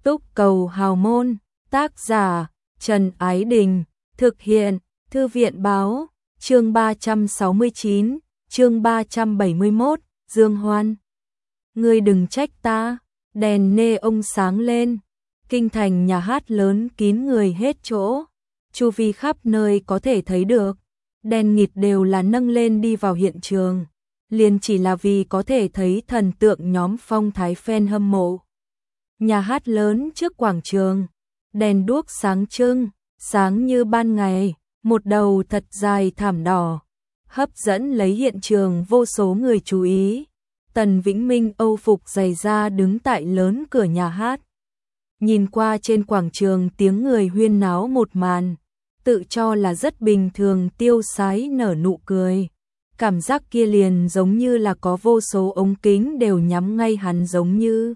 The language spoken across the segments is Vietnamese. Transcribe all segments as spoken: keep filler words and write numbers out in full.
Túc Cầu Hào Môn, tác giả Trần Ái Đình, thực hiện Thư viện Báo, chương ba trăm sáu mươi chín, chương ba trăm bảy mươi mốt, Dương Hoan. Ngươi đừng trách ta, đèn neon sáng lên, kinh thành nhà hát lớn kín người hết chỗ, chu vi khắp nơi có thể thấy được, đèn nghịt đều là nâng lên đi vào hiện trường, liền chỉ là vì có thể thấy thần tượng nhóm phong thái fan hâm mộ. Nhà hát lớn trước quảng trường, đèn đuốc sáng trưng, sáng như ban ngày, một đầu thật dài thảm đỏ, hấp dẫn lấy hiện trường vô số người chú ý. Tần Vĩnh Minh âu phục dày da đứng tại lớn cửa nhà hát. Nhìn qua trên quảng trường tiếng người huyên náo một màn, tự cho là rất bình thường tiêu sái nở nụ cười. Cảm giác kia liền giống như là có vô số ống kính đều nhắm ngay hắn giống như.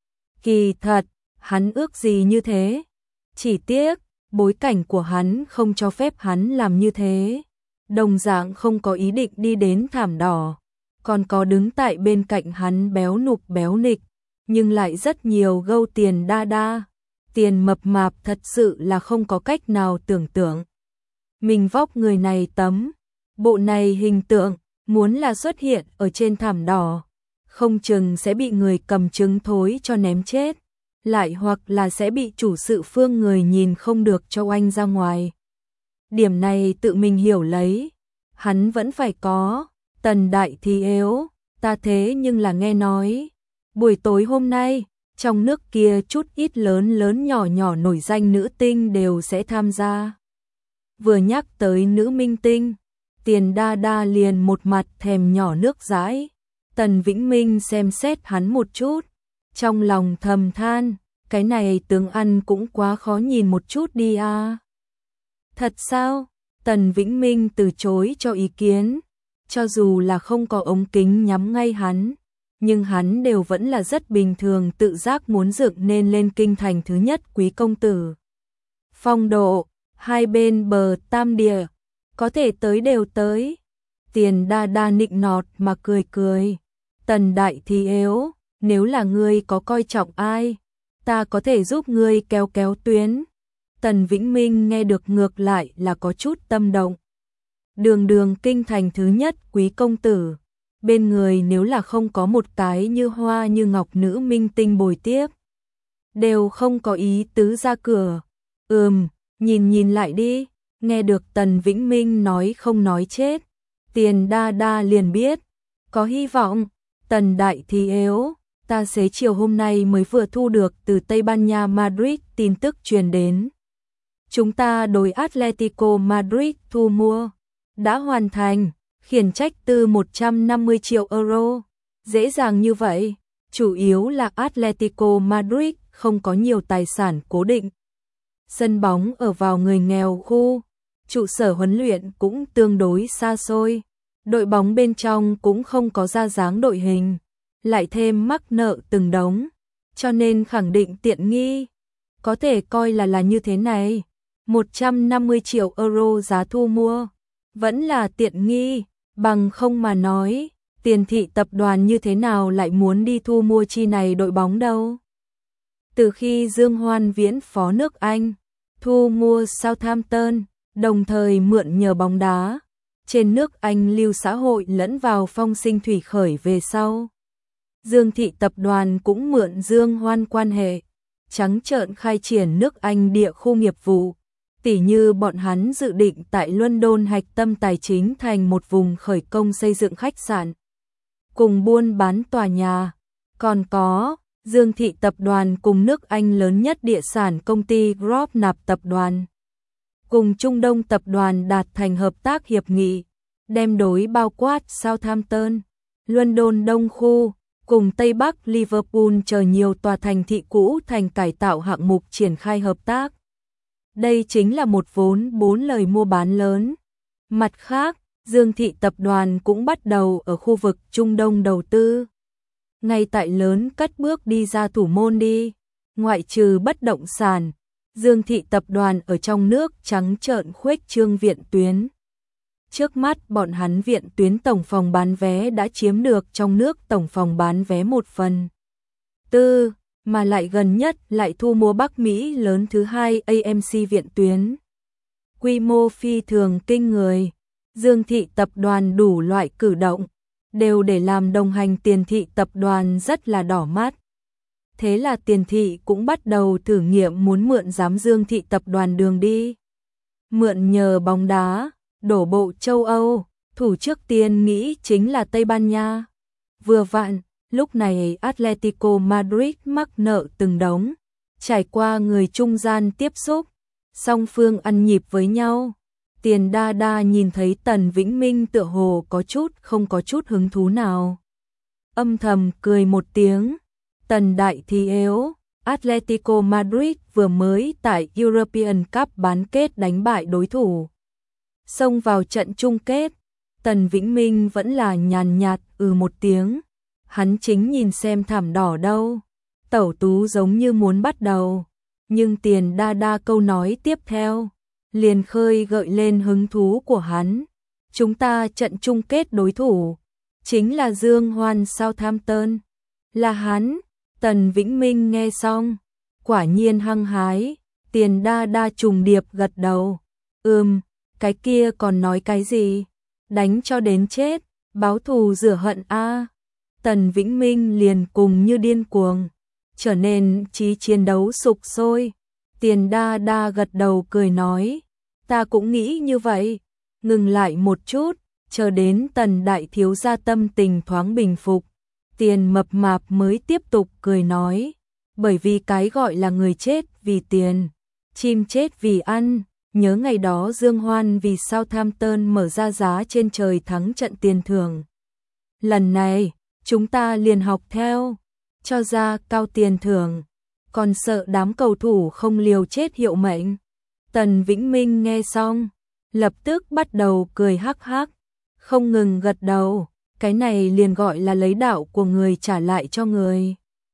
Kỳ thật, hắn ước gì như thế. Chỉ tiếc, bối cảnh của hắn không cho phép hắn làm như thế. Đồng dạng không có ý định đi đến thảm đỏ. Còn có đứng tại bên cạnh hắn béo nục béo nịch, nhưng lại rất nhiều gâu tiền đa đa. Tiền mập mạp thật sự là không có cách nào tưởng tượng. Mình vóc người này tấm, bộ này hình tượng, muốn là xuất hiện ở trên thảm đỏ, không chừng sẽ bị người cầm trứng thối cho ném chết, lại hoặc là sẽ bị chủ sự phương người nhìn không được cho oanh ra ngoài. Điểm này tự mình hiểu lấy, hắn vẫn phải có. Tần đại thì yếu, ta thế nhưng là nghe nói, buổi tối hôm nay, trong nước kia chút ít lớn lớn nhỏ nhỏ nổi danh nữ tinh đều sẽ tham gia. Vừa nhắc tới nữ minh tinh, Tiền đa đa liền một mặt thèm nhỏ nước dãi. Tần Vĩnh Minh xem xét hắn một chút, trong lòng thầm than, cái này tướng ăn cũng quá khó nhìn một chút đi à. Thật sao? Tần Vĩnh Minh từ chối cho ý kiến. Cho dù là không có ống kính nhắm ngay hắn, nhưng hắn đều vẫn là rất bình thường tự giác muốn dựng nên lên kinh thành thứ nhất quý công tử. Phong độ, hai bên bờ tam địa, có thể tới đều tới. Tiền đa đa nịnh nọt mà cười cười. Tần đại thì yếu, nếu là ngươi có coi trọng ai, ta có thể giúp ngươi kéo kéo tuyến. Tần Vĩnh Minh nghe được ngược lại là có chút tâm động. Đường đường kinh thành thứ nhất quý công tử, bên người nếu là không có một cái như hoa như ngọc nữ minh tinh bồi tiếp, đều không có ý tứ ra cửa. Ừm, nhìn nhìn lại đi. Nghe được Tần Vĩnh Minh nói không nói chết, Tiền đa đa liền biết, có hy vọng. Tần đại thì yếu, ta xế chiều hôm nay mới vừa thu được từ Tây Ban Nha Madrid tin tức truyền đến. Chúng ta đối Atletico Madrid thu mua đã hoàn thành, khiển trách từ một trăm năm mươi triệu euro. Dễ dàng như vậy, chủ yếu là Atletico Madrid không có nhiều tài sản cố định. Sân bóng ở vào người nghèo khu, trụ sở huấn luyện cũng tương đối xa xôi, đội bóng bên trong cũng không có ra dáng đội hình, lại thêm mắc nợ từng đống, cho nên khẳng định tiện nghi. Có thể coi là là như thế này, một trăm năm mươi triệu euro giá thu mua, vẫn là tiện nghi, bằng không mà nói, Tiền thị tập đoàn như thế nào lại muốn đi thu mua chi này đội bóng đâu. Từ khi Dương Hoan viễn phó nước Anh, thu mua Southampton, đồng thời mượn nhờ bóng đá, trên nước Anh lưu xã hội lẫn vào phong sinh thủy khởi về sau. Dương thị tập đoàn cũng mượn Dương Hoan quan hệ, trắng trợn khai triển nước Anh địa khu nghiệp vụ. Tỉ như bọn hắn dự định tại London hạch tâm tài chính thành một vùng khởi công xây dựng khách sạn, cùng buôn bán tòa nhà. Còn có, Dương thị tập đoàn cùng nước Anh lớn nhất địa sản công ty Grosvenor tập đoàn, cùng Trung Đông tập đoàn đạt thành hợp tác hiệp nghị, đem đối bao quát Southampton, London Đông khu, cùng Tây Bắc Liverpool chờ nhiều tòa thành thị cũ thành cải tạo hạng mục triển khai hợp tác. Đây chính là một vốn bốn lời mua bán lớn. Mặt khác, Dương thị tập đoàn cũng bắt đầu ở khu vực Trung Đông đầu tư. Ngay tại lớn cất bước đi ra thủ môn đi, ngoại trừ bất động sản, Dương thị tập đoàn ở trong nước trắng trợn khuếch trương viện tuyến. Trước mắt bọn hắn viện tuyến tổng phòng bán vé đã chiếm được trong nước tổng phòng bán vé một phần tư, mà lại gần nhất lại thu mua Bắc Mỹ lớn thứ hai a em xê viện tuyến. Quy mô phi thường kinh người, Dương Thị tập đoàn đủ loại cử động, đều để làm đồng hành Tiền Thị tập đoàn rất là đỏ mắt. Thế là Tiền Thị cũng bắt đầu thử nghiệm muốn mượn giám Dương Thị tập đoàn đường đi. Mượn nhờ bóng đá, đổ bộ châu Âu, thủ trước tiên nghĩ chính là Tây Ban Nha. Vừa vặn, lúc này Atletico Madrid mắc nợ từng đống, trải qua người trung gian tiếp xúc, song phương ăn nhịp với nhau. Tiền đa đa nhìn thấy Tần Vĩnh Minh tựa hồ có chút không có chút hứng thú nào. Âm thầm cười một tiếng, Tần đại thì yếu, Atletico Madrid vừa mới tại European Cup bán kết đánh bại đối thủ. Xông vào trận chung kết, Tần Vĩnh Minh vẫn là nhàn nhạt ừ một tiếng, hắn chính nhìn xem thảm đỏ đâu. Tẩu tú giống như muốn bắt đầu, nhưng Tiền đa đa câu nói tiếp theo liền khơi gợi lên hứng thú của hắn. Chúng ta trận chung kết đối thủ chính là Dương Hoan Southampton. Là hắn. Tần Vĩnh Minh nghe xong, quả nhiên hăng hái. Tiền đa đa trùng điệp gật đầu. Ừm, cái kia còn nói cái gì? Đánh cho đến chết, báo thù rửa hận a. Tần Vĩnh Minh liền cùng như điên cuồng, trở nên chí chiến đấu sục sôi. Tiền đa đa gật đầu cười nói, ta cũng nghĩ như vậy. Ngừng lại một chút, chờ đến Tần đại thiếu gia tâm tình thoáng bình phục, Tiền mập mạp mới tiếp tục cười nói, bởi vì cái gọi là người chết vì tiền, chim chết vì ăn. Nhớ ngày đó Dương Hoan vì Southampton mở ra giá trên trời thắng trận tiền thưởng. Lần này, chúng ta liền học theo, cho ra cao tiền thưởng, còn sợ đám cầu thủ không liều chết hiệu mệnh. Tần Vĩnh Minh nghe xong, lập tức bắt đầu cười hắc hắc, không ngừng gật đầu, cái này liền gọi là lấy đạo của người trả lại cho người.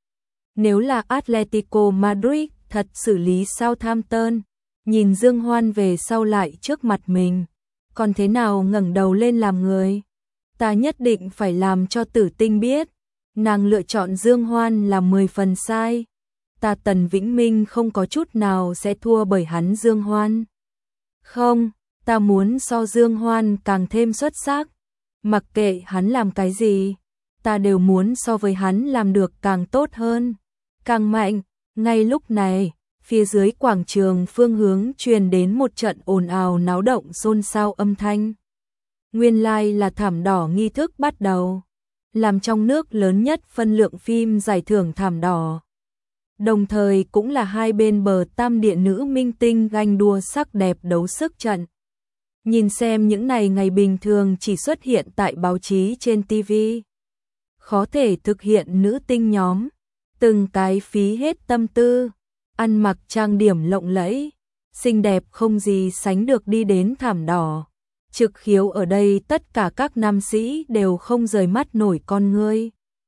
Nếu là Atletico Madrid thật xử lý Southampton, nhìn Dương Hoan về sau lại trước mặt mình, còn thế nào ngẩng đầu lên làm người? Ta nhất định phải làm cho Tử Tinh biết, nàng lựa chọn Dương Hoan là mười phần sai. Ta Tần Vĩnh Minh không có chút nào sẽ thua bởi hắn Dương Hoan. Không, ta muốn so Dương Hoan càng thêm xuất sắc. Mặc kệ hắn làm cái gì, ta đều muốn so với hắn làm được càng tốt hơn, càng mạnh. Ngay lúc này, phía dưới quảng trường phương hướng truyền đến một trận ồn ào náo động xôn xao âm thanh. Nguyên lai là thảm đỏ nghi thức bắt đầu, làm trong nước lớn nhất phân lượng phim giải thưởng thảm đỏ. Đồng thời cũng là hai bên bờ tam địa nữ minh tinh ganh đua sắc đẹp đấu sức trận. Nhìn xem những này ngày bình thường chỉ xuất hiện tại báo chí trên ti vi. Khó thể thực hiện nữ tinh nhóm, từng cái phí hết tâm tư, ăn mặc trang điểm lộng lẫy, xinh đẹp không gì sánh được đi đến thảm đỏ. Trực khiếu ở đây tất cả các nam sĩ đều không rời mắt nổi con ngươi.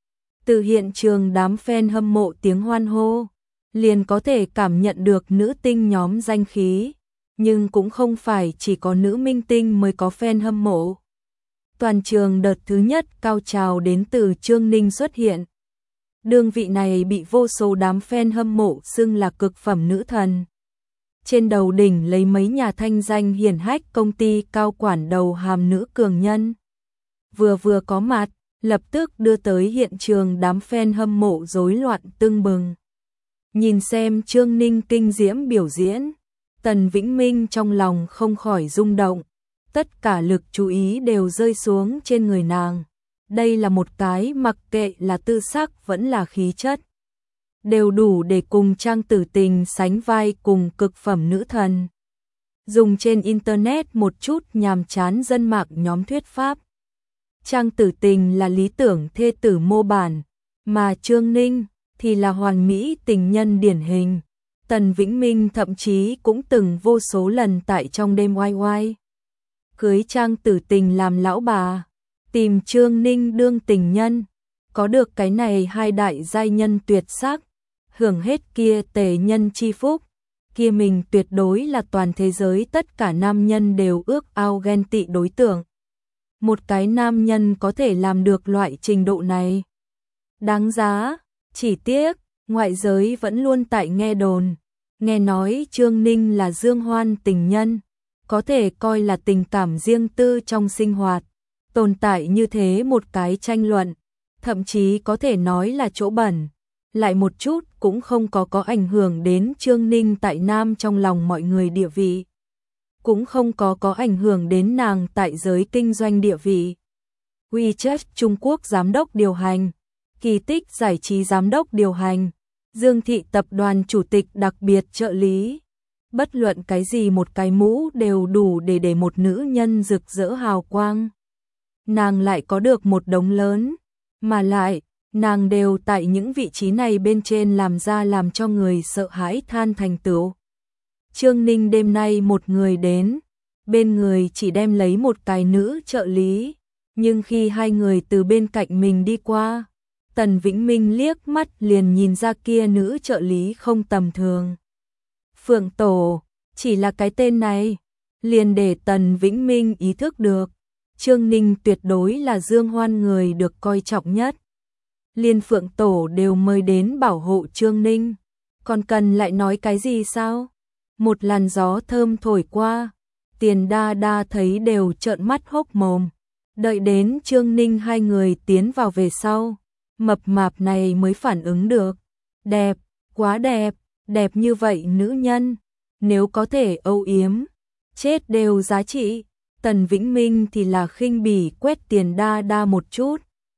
Từ hiện trường đám fan hâm mộ tiếng hoan hô, liền có thể cảm nhận được nữ tinh nhóm danh khí, nhưng cũng không phải chỉ có nữ minh tinh mới có fan hâm mộ. Toàn trường đợt thứ nhất cao trào đến từ Trương Ninh xuất hiện. Đương vị này bị vô số đám fan hâm mộ xưng là cực phẩm nữ thần. Trên đầu đỉnh lấy mấy nhà thanh danh hiển hách công ty cao quản đầu hàm nữ cường nhân. Vừa vừa có mặt, lập tức đưa tới hiện trường đám fan hâm mộ rối loạn tưng bừng. Nhìn xem Trương Ninh kinh diễm biểu diễn, Tần Vĩnh Minh trong lòng không khỏi rung động. Tất cả lực chú ý đều rơi xuống trên người nàng. Đây là một cái mặc kệ là tư sắc vẫn là khí chất, đều đủ để cùng Trang Tử Tình sánh vai cùng cực phẩm nữ thần. Dùng trên internet một chút nhàm chán dân mạng nhóm thuyết pháp, Trang Tử Tình là lý tưởng thê tử mô bản, mà Trương Ninh thì là hoàn mỹ tình nhân điển hình. Tần Vĩnh Minh thậm chí cũng từng vô số lần tại trong đêm oai oai cưới Trang Tử Tình làm lão bà, tìm Trương Ninh đương tình nhân. Có được cái này hai đại giai nhân tuyệt sắc, hưởng hết kia tề nhân chi phúc, kia mình tuyệt đối là toàn thế giới tất cả nam nhân đều ước ao ghen tị đối tượng. Một cái nam nhân có thể làm được loại trình độ này, đáng giá. Chỉ tiếc, Ngoại giới vẫn luôn tại nghe đồn, nghe nói Trương Ninh là Dương Hoan tình nhân, có thể coi là tình cảm riêng tư trong sinh hoạt, tồn tại như thế một cái tranh luận, thậm chí có thể nói là chỗ bẩn, lại một chút cũng không có có ảnh hưởng đến Trương Ninh tại Nam trong lòng mọi người địa vị, cũng không có có ảnh hưởng đến nàng tại giới kinh doanh địa vị. WeChat Trung Quốc giám đốc điều hành, Kỳ Tích giải trí giám đốc điều hành, Dương Thị tập đoàn chủ tịch đặc biệt trợ lý. Bất luận cái gì một cái mũ đều đủ để để một nữ nhân rực rỡ hào quang. Nàng lại có được một đống lớn, mà lại, nàng đều tại những vị trí này bên trên làm ra làm cho người sợ hãi than thành tựu. Trương Ninh đêm nay một người đến, bên người chỉ đem lấy một cái nữ trợ lý, nhưng khi hai người từ bên cạnh mình đi qua, Tần Vĩnh Minh liếc mắt liền nhìn ra kia nữ trợ lý không tầm thường. Phượng Tổ, chỉ là cái tên này, liền để Tần Vĩnh Minh ý thức được, Trương Ninh tuyệt đối là Dương Hoan người được coi trọng nhất. Liên Phượng Tổ đều mời đến bảo hộ Trương Ninh, còn cần lại nói cái gì sao? Một làn gió thơm thổi qua, Tiền Đa Đa thấy đều trợn mắt hốc mồm, đợi đến Trương Ninh hai người tiến vào về sau, mập mạp này mới phản ứng được, đẹp, quá đẹp, đẹp như vậy nữ nhân, nếu có thể âu yếm, chết đều giá trị. Tần Vĩnh Minh thì là khinh bỉ quét Tiền Đa Đa một chút.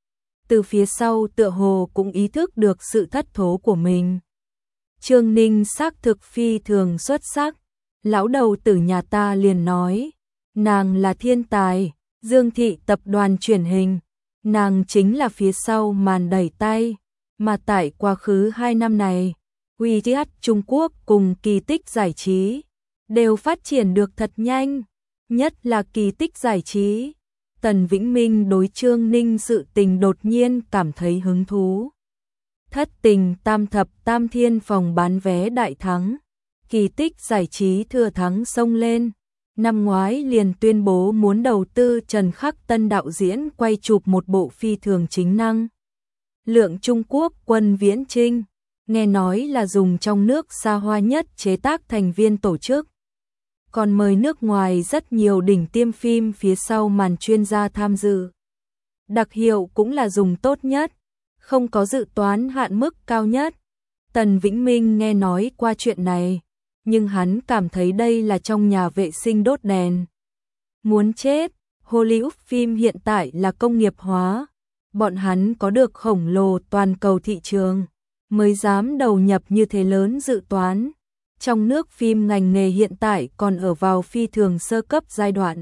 Từ phía sau tựa hồ cũng ý thức được sự thất thố của mình. Trương Ninh xác thực phi thường xuất sắc, lão đầu tử nhà ta liền nói, nàng là thiên tài, Dương Thị tập đoàn truyền hình, nàng chính là phía sau màn đẩy tay, mà tại quá khứ hai năm này, WeChat Trung Quốc cùng Kỳ Tích giải trí đều phát triển được thật nhanh, nhất là Kỳ Tích giải trí. Tần Vĩnh Minh đối Trương Ninh sự tình đột nhiên cảm thấy hứng thú. Thất tình tam thập tam thiên phòng bán vé đại thắng, Kỳ Tích giải trí thừa thắng xông lên. Năm ngoái liền tuyên bố muốn đầu tư Trần Khắc Tân đạo diễn quay chụp một bộ phi thường chính năng. Lượng Trung Quốc Quân Viễn Chinh, nghe nói là dùng trong nước xa hoa nhất chế tác thành viên tổ chức. Còn mời nước ngoài rất nhiều đỉnh tiêm phim phía sau màn chuyên gia tham dự. Đặc hiệu cũng là dùng tốt nhất, không có dự toán hạn mức cao nhất. Tần Vĩnh Minh nghe nói qua chuyện này, nhưng hắn cảm thấy đây là trong nhà vệ sinh đốt đèn. Muốn chết, Hollywood phim hiện tại là công nghiệp hóa, bọn hắn có được khổng lồ toàn cầu thị trường, mới dám đầu nhập như thế lớn dự toán. Trong nước phim ngành nghề hiện tại còn ở vào phi thường sơ cấp giai đoạn.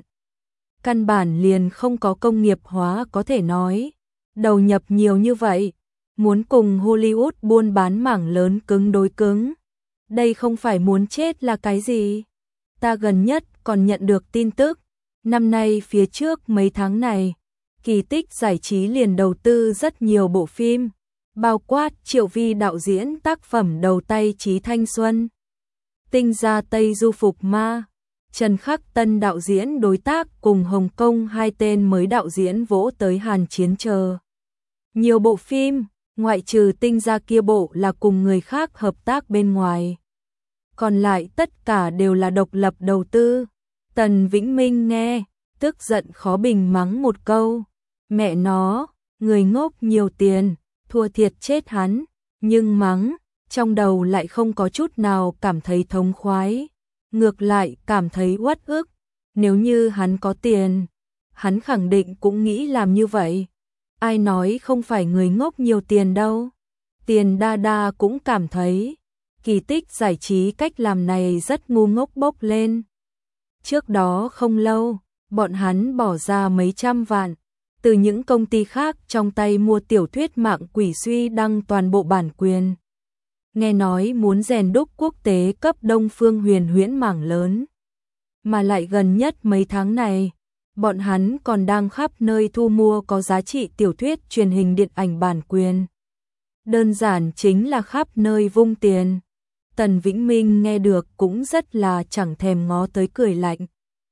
Căn bản liền không có công nghiệp hóa có thể nói. Đầu nhập nhiều như vậy, muốn cùng Hollywood buôn bán mảng lớn cứng đối cứng. Đây không phải muốn chết là cái gì? Ta gần nhất còn nhận được tin tức. Năm nay phía trước mấy tháng này, Kỳ Tích giải trí liền đầu tư rất nhiều bộ phim, bao quát Triệu Vi đạo diễn tác phẩm đầu tay Chí Thanh Xuân. Tinh Gia Tây Du Phục Ma, Trần Khắc Tân đạo diễn đối tác cùng Hồng Kông hai tên mới đạo diễn vỗ tới Hàn Chiến chờ. Nhiều bộ phim, ngoại trừ Tinh Gia kia bộ là cùng người khác hợp tác bên ngoài. Còn lại tất cả đều là độc lập đầu tư. Tần Vĩnh Minh nghe, tức giận khó bình mắng một câu. Mẹ nó, người ngốc nhiều tiền, thua thiệt chết hắn, nhưng mắng. Trong đầu lại không có chút nào cảm thấy thống khoái, ngược lại cảm thấy uất ức. Nếu như hắn có tiền, hắn khẳng định cũng nghĩ làm như vậy. Ai nói không phải người ngốc nhiều tiền đâu. Tiền Đa Đa cũng cảm thấy Kỳ Tích giải trí cách làm này rất ngu ngốc bốc lên. Trước đó không lâu, bọn hắn bỏ ra mấy trăm vạn từ những công ty khác trong tay mua tiểu thuyết Mạng Quỷ Suy đăng toàn bộ bản quyền. Nghe nói muốn rèn đúc quốc tế cấp Đông Phương Huyền Huyễn mảng lớn. Mà lại gần nhất mấy tháng này, bọn hắn còn đang khắp nơi thu mua có giá trị tiểu thuyết truyền hình điện ảnh bản quyền. Đơn giản chính là khắp nơi vung tiền. Tần Vĩnh Minh nghe được cũng rất là chẳng thèm ngó tới cười lạnh.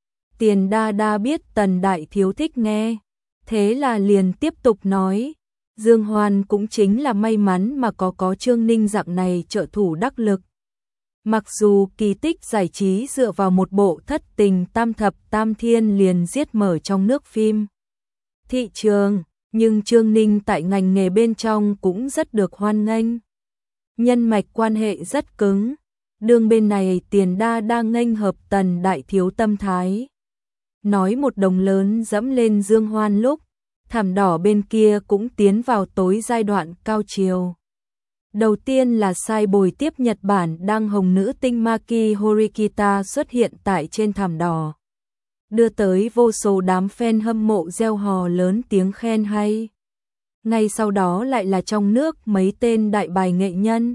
Tiền Đa Đa biết Tần Đại Thiếu thích nghe, thế là liền tiếp tục nói, Dương Hoan cũng chính là may mắn mà có có Trương Ninh dạng này trợ thủ đắc lực. Mặc dù kỳ tích giải trí dựa vào một bộ thất tình tam thập tam thiên liền giết mở trong nước phim thị trường, nhưng Trương Ninh tại ngành nghề bên trong cũng rất được hoan nghênh. Nhân mạch quan hệ rất cứng, đường bên này Tiền Đa đang nghênh hợp Tần đại thiếu tâm thái. Nói một đồng lớn dẫm lên Dương Hoan lúc, thảm đỏ bên kia cũng tiến vào tối giai đoạn cao chiều. Đầu tiên là sai bồi tiếp Nhật Bản đang hồng nữ tinh Maki Horikita xuất hiện tại trên thảm đỏ, đưa tới vô số đám fan hâm mộ reo hò lớn tiếng khen hay. Ngay sau đó lại là trong nước mấy tên đại bài nghệ nhân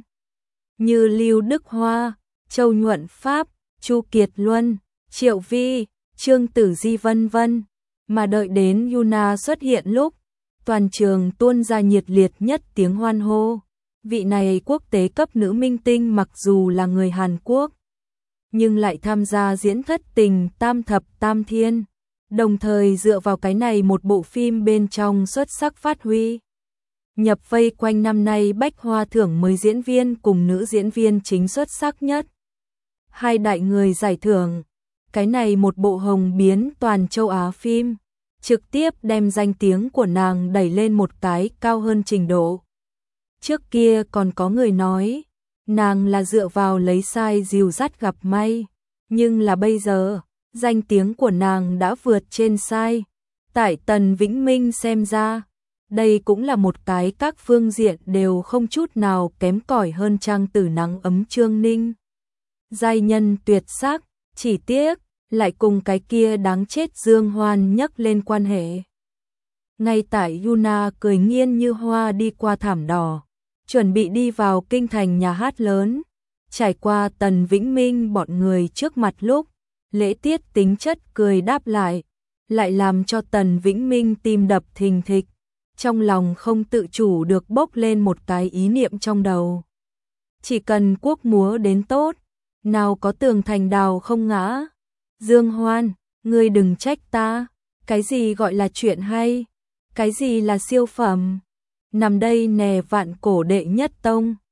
như Lưu Đức Hoa, Châu Nhuận Pháp, Chu Kiệt Luân, Triệu Vi, Trương Tử Di vân vân. Mà đợi đến Yuna xuất hiện lúc, toàn trường tuôn ra nhiệt liệt nhất tiếng hoan hô. Vị này quốc tế cấp nữ minh tinh mặc dù là người Hàn Quốc, nhưng lại tham gia diễn thất tình tam thập tam thiên, đồng thời dựa vào cái này một bộ phim bên trong xuất sắc phát huy. Nhập vây quanh năm nay Bách Hoa thưởng mới diễn viên cùng nữ diễn viên chính xuất sắc nhất. Hai đại người giải thưởng, cái này một bộ hồng biến toàn châu Á phim, trực tiếp đem danh tiếng của nàng đẩy lên một cái cao hơn trình độ. Trước kia còn có người nói, nàng là dựa vào lấy sai dìu dắt gặp may, nhưng là bây giờ, danh tiếng của nàng đã vượt trên sai. Tại Tần Vĩnh Minh xem ra, đây cũng là một cái các phương diện đều không chút nào kém cỏi hơn trang tử nắng ấm Trương Ninh. Giai nhân tuyệt sắc, chỉ tiếc, lại cùng cái kia đáng chết Dương Hoan nhắc lên quan hệ. Ngay tại Yuna cười nghiêng như hoa đi qua thảm đỏ, chuẩn bị đi vào kinh thành nhà hát lớn, trải qua Tần Vĩnh Minh bọn người trước mặt lúc, lễ tiết tính chất cười đáp lại, lại làm cho Tần Vĩnh Minh tim đập thình thịch, trong lòng không tự chủ được bốc lên một cái ý niệm trong đầu. Chỉ cần quốc múa đến tốt, nào có tường thành đào không ngã. Dương Hoan, ngươi đừng trách ta, cái gì gọi là chuyện hay, cái gì là siêu phẩm. Nằm đây nè vạn cổ đệ nhất tông.